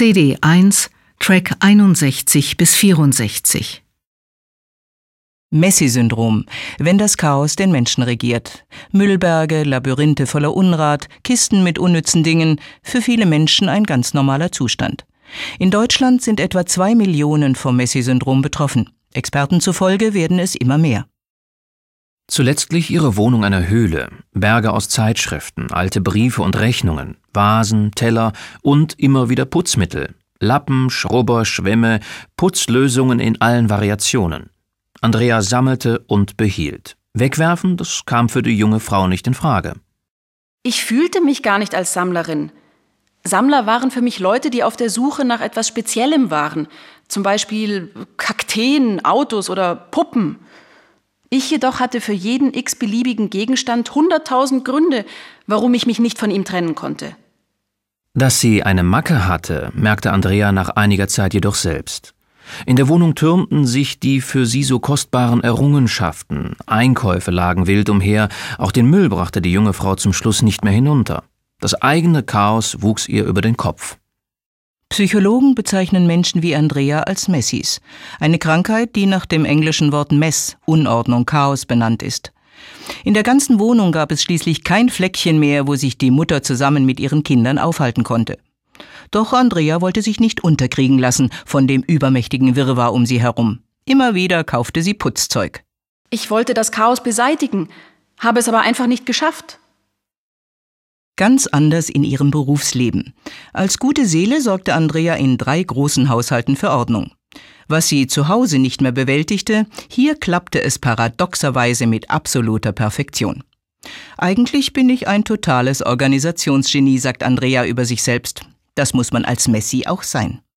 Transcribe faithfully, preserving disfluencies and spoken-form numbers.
C D eins, Track einundsechzig bis vierundsechzig. Messi-Syndrom, wenn das Chaos den Menschen regiert. Müllberge, Labyrinthe voller Unrat, Kisten mit unnützen Dingen, für viele Menschen ein ganz normaler Zustand. In Deutschland sind etwa zwei Millionen vom Messi-Syndrom betroffen. Experten zufolge werden es immer mehr. Zuletzt glich ihre Wohnung einer Höhle. Berge aus Zeitschriften, alte Briefe und Rechnungen, Vasen, Teller und immer wieder Putzmittel. Lappen, Schrubber, Schwämme, Putzlösungen in allen Variationen. Andrea sammelte und behielt. Wegwerfen, das kam für die junge Frau nicht in Frage. Ich fühlte mich gar nicht als Sammlerin. Sammler waren für mich Leute, die auf der Suche nach etwas Speziellem waren. Zum Beispiel Kakteen, Autos oder Puppen. Ich jedoch hatte für jeden x-beliebigen Gegenstand hunderttausend Gründe, warum ich mich nicht von ihm trennen konnte. Dass sie eine Macke hatte, merkte Andrea nach einiger Zeit jedoch selbst. In der Wohnung türmten sich die für sie so kostbaren Errungenschaften, Einkäufe lagen wild umher, auch den Müll brachte die junge Frau zum Schluss nicht mehr hinunter. Das eigene Chaos wuchs ihr über den Kopf. Psychologen bezeichnen Menschen wie Andrea als Messis, eine Krankheit, die nach dem englischen Wort Mess, Unordnung, Chaos benannt ist. In der ganzen Wohnung gab es schließlich kein Fleckchen mehr, wo sich die Mutter zusammen mit ihren Kindern aufhalten konnte. Doch Andrea wollte sich nicht unterkriegen lassen von dem übermächtigen Wirrwarr um sie herum. Immer wieder kaufte sie Putzzeug. Ich wollte das Chaos beseitigen, habe es aber einfach nicht geschafft. Ganz anders in ihrem Berufsleben. Als gute Seele sorgte Andrea in drei großen Haushalten für Ordnung. Was sie zu Hause nicht mehr bewältigte, hier klappte es paradoxerweise mit absoluter Perfektion. Eigentlich bin ich ein totales Organisationsgenie, sagt Andrea über sich selbst. Das muss man als Messi auch sein.